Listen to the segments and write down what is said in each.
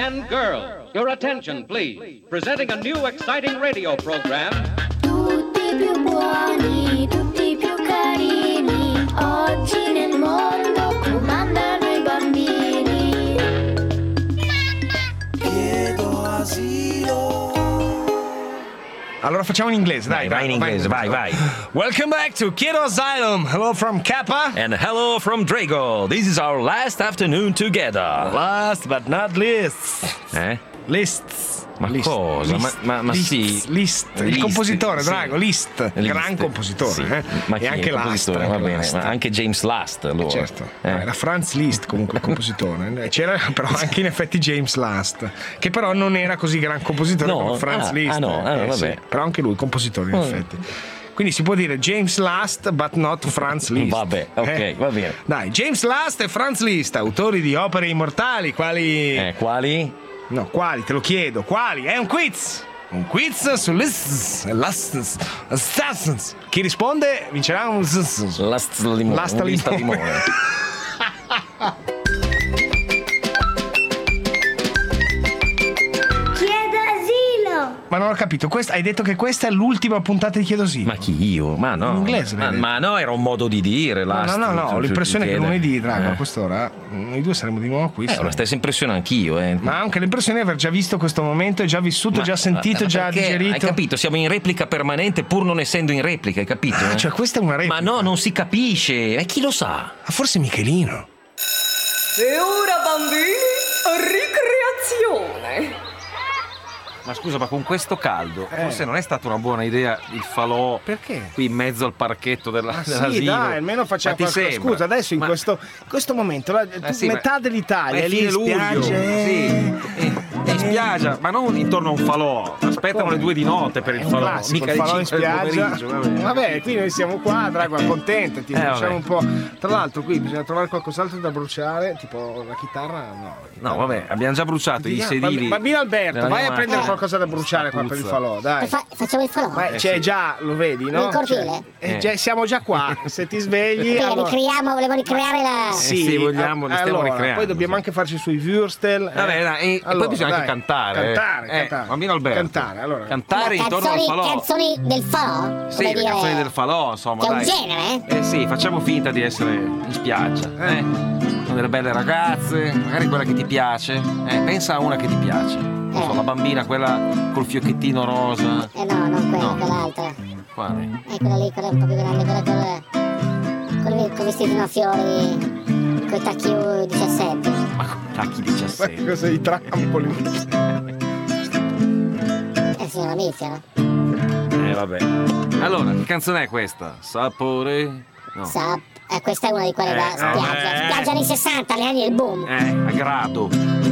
and girls. Your attention, please. Presenting a new exciting radio program. Tutti più buoni, tutti più carini. Oggi nel mondo comandano i bambini. Chiedo asilo. Allora facciamo in inglese, dai. Vai in inglese, vai. Welcome back to Kiddo Asylum. Hello from Kappa. And hello from Drago. This is our last afternoon together. Last but not least. Lists. Ma cosa? Ma sì. Liszt. Il compositore, Drago, Liszt. Gran compositore. Sì. Ma e anche Last. Va bene, ma anche James Last allora. Certo. Era Franz Liszt comunque il compositore. C'era però anche in effetti James Last, che però non era così gran compositore come Franz Liszt. Vabbè. Sì. Però anche lui compositore in effetti. Quindi si può dire James Last but not Franz Liszt. Vabbè, ok, va bene. Dai, James Last e Franz Liszt, autori di opere immortali, quali? Quali? No, quali? Te lo chiedo, quali? È un quiz! Un quiz su Liszt. Chi risponde vincerà un Lasta limone. Ma non ho capito, hai detto che questa è l'ultima puntata di Chiedo Asilo. Ma chi io? Ma no. In inglese, ma no, era un modo di dire. No, ho l'impressione che lunedì, Drago, a quest'ora noi due saremo di nuovo qui. La stessa impressione anch'io. Ma anche l'impressione di aver già visto questo momento, già vissuto, già sentito, già digerito. Hai capito? Siamo in replica permanente pur non essendo in replica, hai capito? Cioè questa è una replica. Ma no, non si capisce. E chi lo sa? Forse Michelino. E ora, bambini, ricreazione. Ma scusa, ma con questo caldo forse non è stata una buona idea il falò. Perché? Qui in mezzo al parchetto dell'asilo. Sì, dai, almeno facciamo qualcosa. Scusa, adesso in questo momento metà dell'Italia è lì in spiaggia. In spiaggia, ma non intorno a un falò. Aspettano le 2 di notte per il falò. Classico, mica il falò le in 5 del spiaggia. pomeriggio. Vabbè, qui noi siamo qua, Drago, accontentati. Facciamo un po'. Tra l'altro qui bisogna trovare qualcos'altro da bruciare, tipo la chitarra. No, vabbè, abbiamo già bruciato i sedili. Bambino Alberto, vai a prendere qualcosa da bruciare qua per il falò, dai. Facciamo il falò. C'è già, lo vedi, no? Nel cortile? Siamo già qua. Se ti svegli. Volevo ricreare la. Sì, vogliamo, li stiamo ricreando. Poi dobbiamo anche farci sui Würstel. Vabbè, dai, e poi bisogna anche cantare. Cantare. Bambino Alberto. Cantare intorno al falò. Canzoni del falò? Sì, le canzoni del falò, insomma. È un genere? Sì, facciamo finta di essere in spiaggia. Con delle belle ragazze, magari quella che ti piace. Pensa a una che ti piace. Non so, la bambina, quella col fiocchettino rosa. No, non quella, quell'altra. Quale? Quella lì, quella un po' più grande, quella con vestiti a fiori, con i tacchi 17. Ma con i tacchi 17? Cosa i trampoli? Signora Mizia, no? Vabbè. Allora, che canzone è questa? Sapore? No. Questa è una di quelle da spiaggia. Spiaggia anni 60, gli anni del boom. A grado.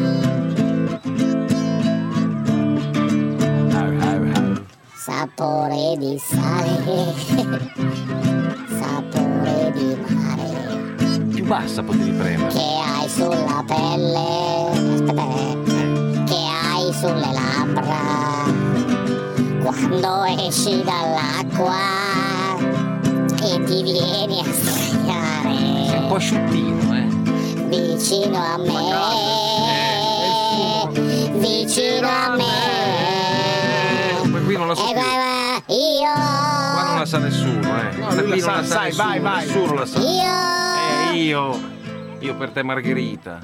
Sapore di sale, sapore di mare. Più bassa potevi premere. Che hai sulla pelle, aspetta, che hai sulle labbra. Quando esci dall'acqua e ti vieni a sdraiare. Sei un po' asciuttino, Vicino a me, vicino a me. Qui non la so più. Io. Qua non la sa nessuno, No, lui la sa, nessuno, vai. Nessuno la sa. Io. Io per te Margherita.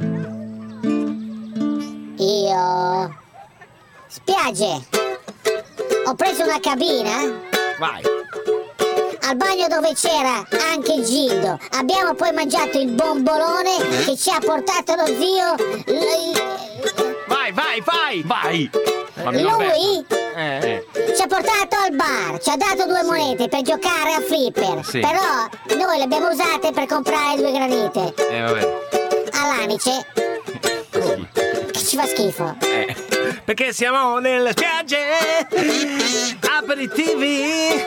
Io. Spiagge. Ho preso una cabina. Vai. Al bagno dove c'era anche Gildo. Abbiamo poi mangiato il bombolone che ci ha portato lo zio. Vai. Lui ci ha portato al bar, ci ha dato 2 monete per giocare a flipper. Sì. Però noi le abbiamo usate per comprare 2 granite. Vabbè. All'anice. Che ci fa schifo. Perché siamo nelle spiagge, aperitivi,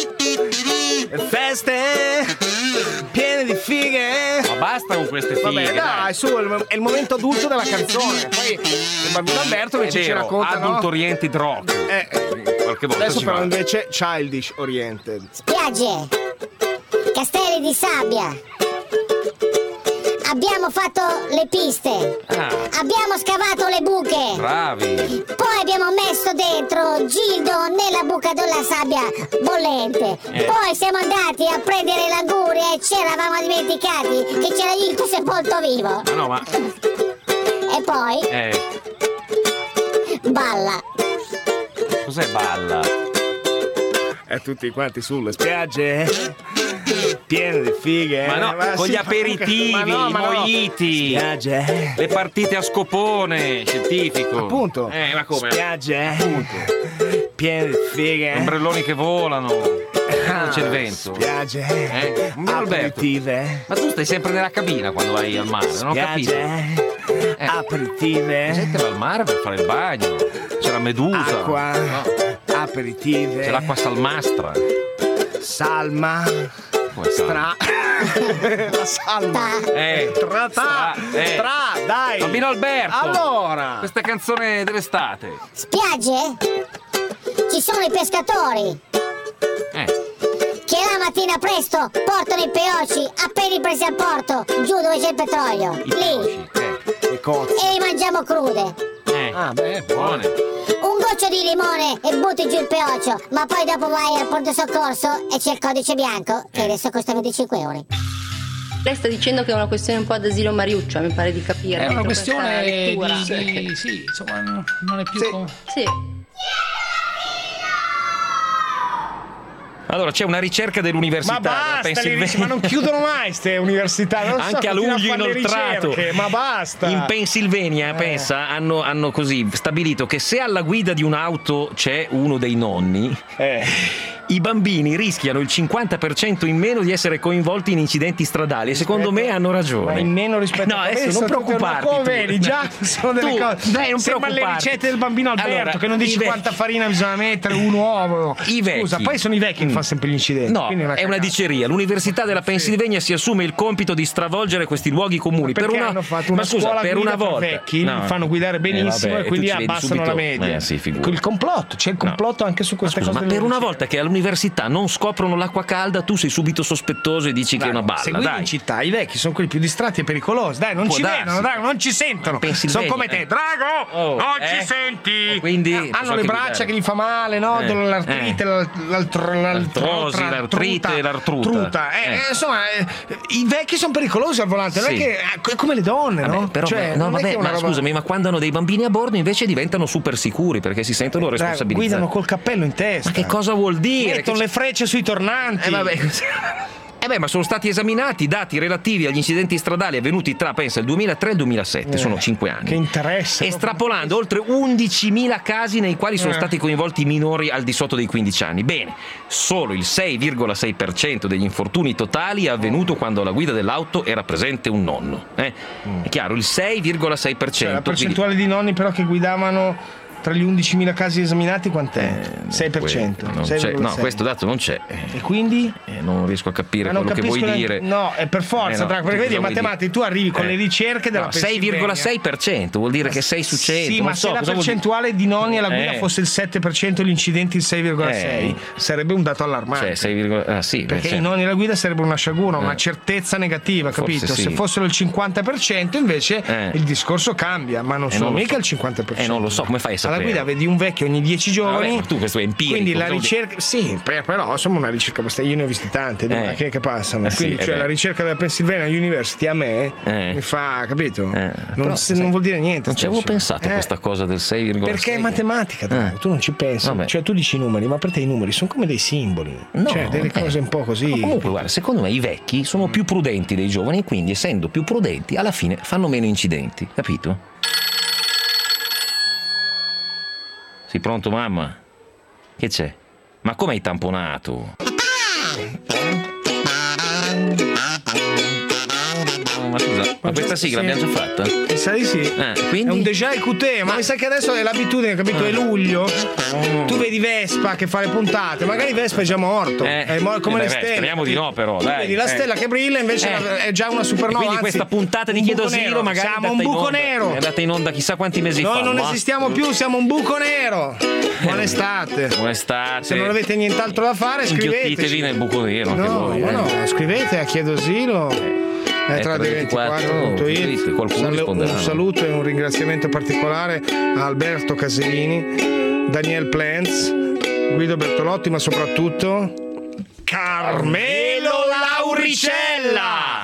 feste piene di fighe. Ma basta con queste fighe. Vabbè, dai, su, è il momento adulto della canzone. Poi il bambino Alberto invece ci racconta, adult oriented rock. Qualche volta adesso però invece childish oriented. Spiagge, castelli di sabbia, abbiamo fatto le piste, abbiamo scavato le buche, Bravi. poi abbiamo messo dentro Gildo nella buca della sabbia bollente, poi siamo andati a prendere l'anguria e ci eravamo dimenticati che c'era il tuo sepolto vivo. No, ma... E poi balla. Cos'è balla? E tutti quanti sulle spiagge piene di fighe. Ma no, con gli aperitivi, i mojiti, Spiagge. le partite a scopone, scientifico. Appunto. Ma come? Spiagge. Piene di fighe. Ombrelloni che volano. Non c'è il vento. Spiagge. Aperitive. Ma tu stai sempre nella cabina quando vai al mare, non ho capito. Aperitive. Gente va al mare per fare il bagno. C'è la medusa. Acqua. No. Aperitive. C'è l'acqua salmastra. Salma. Come salma? La salma. Dai. Bambino Alberto. Allora. Questa canzone dell'estate. Spiagge? Ci sono i pescatori che la mattina presto portano i peoci appena presi al porto, giù dove c'è il petrolio, lì, Le cozze. e li mangiamo crude. Buone. Un goccio di limone e butti giù il peocio, ma poi dopo vai al pronto soccorso e c'è il codice bianco che adesso costa 25 euro. Lei sta dicendo che è una questione un po' ad asilo Mariuccia, mi pare di capire. È una questione lettura. sì, insomma, non è più... Sì. Allora, c'è una ricerca dell'università Ma della basta, Pennsylvania. ma non chiudono mai queste università. Non Anche a continuano luglio fare le inoltrato. ricerche, ma basta. In Pennsylvania, pensa, hanno così stabilito che se alla guida di un'auto c'è uno dei nonni, i bambini rischiano il 50% in meno di essere coinvolti in incidenti stradali. E secondo me hanno ragione. Ma in meno rispetto no, a adesso questo. non preoccuparti. Come tu. vedi, già sono delle Tu, cose. dai, non Sembra le preoccuparti. ricette del bambino Alberto, Allora, che non dici i vecchi- quanta farina bisogna mettere, un uovo. I vecchi. Scusa, poi sono i vecchi che fanno sempre gli incidenti. No, quindi è una cagata. diceria. L'Università della Pennsylvania si assume il compito di stravolgere questi luoghi comuni. Perché Per una, hanno fatto una ma scusa, scuola per guida una volta. per vecchi, No. fanno guidare benissimo vabbè, e quindi tu ci vedi abbassano subito. la media. Sì, figurati. Il complotto, c'è il complotto anche su queste Scusa, cose. ma delle per una ricerche. volta che all'università non scoprono l'acqua calda, tu sei subito sospettoso e dici che è una balla. Se guidi Dai. in città, i vecchi sono quelli più distratti e pericolosi. Dai, non Può ci darsi. vedono, dai, non ci sentono. Pennsylvania, Sono come te. Drago, non ci senti. Quindi hanno posso le anche braccia guidare. che gli fa male, no? L'artrite, L'artrosi, l'artrite e l'artruta. Insomma, i vecchi sono pericolosi al volante. Non è Sì. che è come le donne, Vabbè, no? però, Cioè, no, non è che vabbè, è una ma roba- scusami, ma quando hanno dei bambini a bordo invece diventano super sicuri perché si sentono responsabilizzati. guidano col cappello in testa. Ma che cosa vuol dire? Mettono le frecce sui tornanti. Vabbè. Ma sono stati esaminati i dati relativi agli incidenti stradali avvenuti tra, pensa, il 2003 e il 2007, sono 5 anni. Che interessa. Estrapolando oltre 11.000 casi nei quali sono stati coinvolti minori al di sotto dei 15 anni. Bene, solo il 6,6% degli infortuni totali è avvenuto quando alla guida dell'auto era presente un nonno. È chiaro, il 6,6%. Cioè, la percentuale di nonni però che guidavano tra gli 11.000 casi esaminati quant'è? 6%. Non c'è, no, questo dato non c'è. E quindi? Non riesco a capire Ma non quello che vuoi capisco dire. No, è per forza, no, Drago, perché vedi, in cosa vuoi matematica tu arrivi con le ricerche della No, Pennsylvania. 6,6% vuol dire che 6 su 100. Sì, non ma so, se la cosa vuol dire? percentuale di nonni alla guida fosse il 7%, gli incidenti il 6,6%, sarebbe un dato allarmante. Cioè, sì, perché certo. i nonni alla guida sarebbe una sciagura, una certezza negativa, Forse capito? sì. Se fossero il 50% invece il discorso cambia, ma non sono non lo mica so. il 50%. Non lo so, come fai a sapere? Alla guida vedi un vecchio ogni 10 giorni. Vabbè, ma tu questo è empirico. Quindi la cosa vuol ricerca, sì, però insomma una ricerca abbastanza, io ne ho visti tante che passano. sì, Quindi cioè, la ricerca della Pennsylvania University a me mi fa, capito? Non vuol dire niente. Non ci avevo pensato a questa cosa del 6,6. Perché è matematica, Drago, tu non ci pensi. Vabbè. Cioè tu dici i numeri, ma per te i numeri sono come dei simboli. No, cioè delle cose un po' così. Ma comunque, guarda, secondo me i vecchi sono più prudenti dei giovani e quindi, essendo più prudenti, alla fine fanno meno incidenti, capito? Sei pronto, mamma? Che c'è? Ma come hai tamponato? Ma scusa, ma questa sigla l'abbiamo già fatta? Mi sa di sì. Quindi? È un déjà écouté, ma mi sa che adesso è l'abitudine, capito? È luglio. Tu vedi Vespa che fa le puntate, magari Vespa è già morto. È come le stelle. Speriamo di no, però. Tu Dai, vedi la stella che brilla, invece è già una supernova. Quindi anzi, questa puntata di un Chiedo buco Asilo nero. magari siamo un buco nero. È andata in onda chissà quanti mesi fa. Noi non ma- esistiamo più, siamo un buco nero. Buona estate. Buona estate. Se non avete nient'altro da fare, Inghiottitevi scriveteci. nel buco nero anche No, voi. ma no, scrivete a Chiedo Asilo. 324.it, qualcuno risponderà. Un saluto e un ringraziamento particolare a Alberto Caserini, Daniel Plants, Guido Bertolotti, ma soprattutto Carmelo Lauricella.